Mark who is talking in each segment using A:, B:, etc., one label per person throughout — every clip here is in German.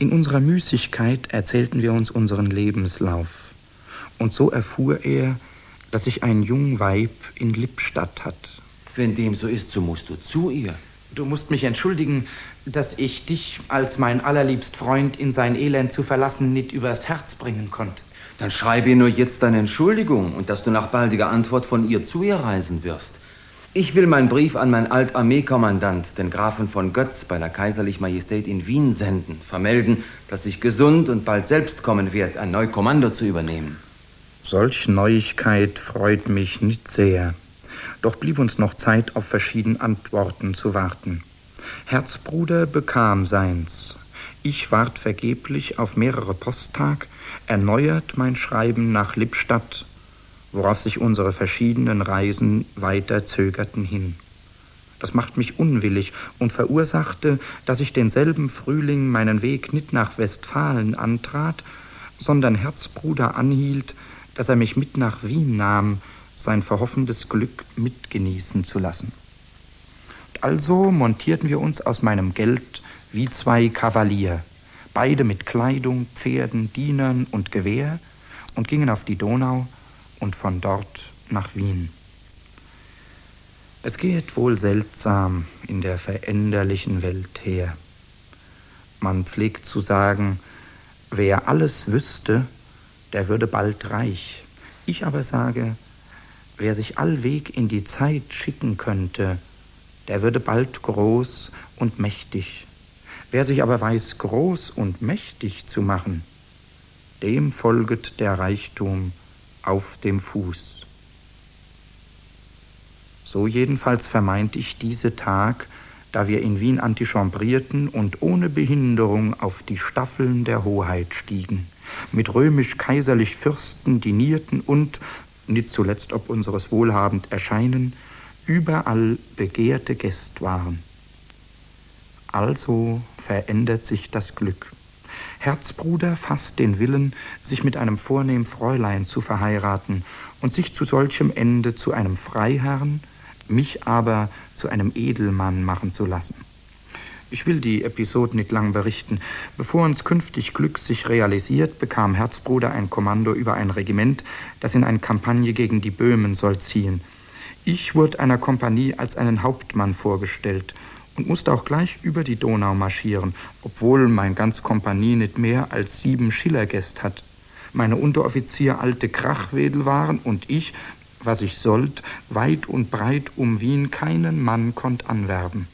A: In unserer Müßigkeit erzählten wir uns unseren Lebenslauf. Und so erfuhr er, dass sich ein jung Weib in Lippstadt hat.
B: Wenn dem so ist, so musst du zu ihr.
A: Du musst mich entschuldigen, dass ich dich als mein allerliebst Freund in sein Elend zu verlassen nicht übers Herz bringen konnte.
B: Dann schreibe ihr nur jetzt deine Entschuldigung und dass du nach baldiger Antwort von ihr zu ihr reisen wirst. Ich will meinen Brief an meinen Alt-Armeekommandant, den Grafen von Götz, bei der Kaiserlich Majestät in Wien senden, vermelden, dass ich gesund und bald selbst kommen werde, ein neues Kommando zu übernehmen.
A: Solch Neuigkeit freut mich nicht sehr. Doch blieb uns noch Zeit, auf verschiedene Antworten zu warten. Herzbruder bekam seins. Ich ward vergeblich auf mehrere Posttag, erneuert mein Schreiben nach Lippstadt, worauf sich unsere verschiedenen Reisen weiter zögerten hin. Das macht mich unwillig und verursachte, dass ich denselben Frühling meinen Weg nicht nach Westfalen antrat, sondern Herzbruder anhielt, dass er mich mit nach Wien nahm, sein verhoffendes Glück mitgenießen zu lassen. Und also montierten wir uns aus meinem Geld wie zwei Kavalier, beide mit Kleidung, Pferden, Dienern und Gewehr, und gingen auf die Donau und von dort nach Wien. Es geht wohl seltsam in der veränderlichen Welt her. Man pflegt zu sagen, wer alles wüsste, der würde bald reich. Ich aber sage, wer sich allweg in die Zeit schicken könnte, der würde bald groß und mächtig. Wer sich aber weiß, groß und mächtig zu machen, dem folget der Reichtum auf dem Fuß. So jedenfalls vermeint ich diese Tag, da wir in Wien antichambrierten und ohne Behinderung auf die Staffeln der Hoheit stiegen, mit römisch-kaiserlich Fürsten dinierten und, nicht zuletzt ob unseres wohlhabend Erscheinen, überall begehrte Gäste waren. Also verändert sich das Glück. Herzbruder fasst den Willen, sich mit einem vornehmen Fräulein zu verheiraten und sich zu solchem Ende zu einem Freiherrn, mich aber zu einem Edelmann machen zu lassen. Ich will die Episode nicht lang berichten. Bevor uns künftig Glück sich realisiert, bekam Herzbruder ein Kommando über ein Regiment, das in eine Kampagne gegen die Böhmen soll ziehen. Ich wurde einer Kompanie als einen Hauptmann vorgestellt und musste auch gleich über die Donau marschieren, obwohl mein ganz Kompanie nicht mehr als 7 Schillergäste hat. Meine Unteroffizier alte Krachwedel waren und ich, was ich sollt, weit und breit um Wien keinen Mann konnt anwerben.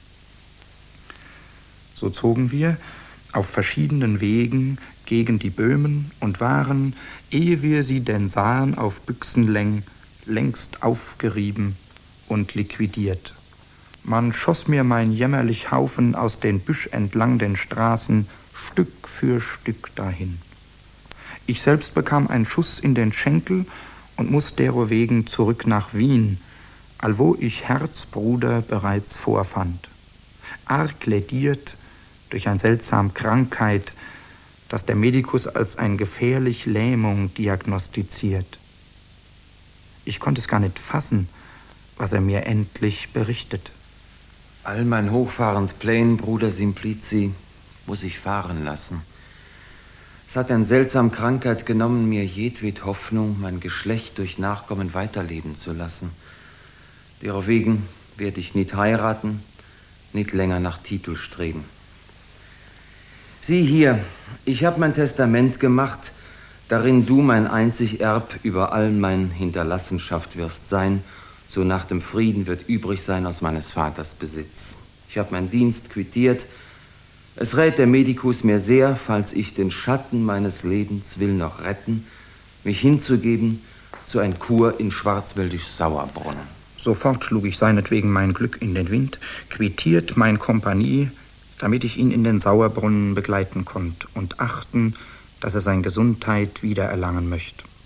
A: So zogen wir auf verschiedenen Wegen gegen die Böhmen und waren, ehe wir sie denn sahen, auf Büchsenläng, längst aufgerieben und liquidiert. Man schoss mir mein jämmerlich Haufen aus den Büsch entlang den Straßen Stück für Stück dahin. Ich selbst bekam einen Schuss in den Schenkel und muß derowegen zurück nach Wien, allwo ich Herzbruder bereits vorfand. Arg lädiert durch eine seltsame Krankheit, das der Medikus als ein gefährlich Lähmung diagnostiziert. Ich konnte es gar nicht fassen, was er mir endlich berichtet.
B: All mein hochfahrend Plänen, Bruder Simplici, muss ich fahren lassen. Es hat eine seltsame Krankheit genommen, mir jedwed Hoffnung, mein Geschlecht durch Nachkommen weiterleben zu lassen. Derowegen werde ich nicht heiraten, nicht länger nach Titel streben. Sieh hier, ich habe mein Testament gemacht, darin du mein einzig Erb über all mein Hinterlassenschaft wirst sein, so nach dem Frieden wird übrig sein aus meines Vaters Besitz. Ich habe meinen Dienst quittiert. Es rät der Medikus mir sehr, falls ich den Schatten meines Lebens will noch retten, mich hinzugeben zu ein Kur in Schwarzwäldisch-Sauerbrunnen.
A: Sofort schlug ich seinetwegen mein Glück in den Wind, quittiert mein Kompanie, damit ich ihn in den Sauerbrunnen begleiten konnte und achten, dass er seine Gesundheit wieder erlangen möchte.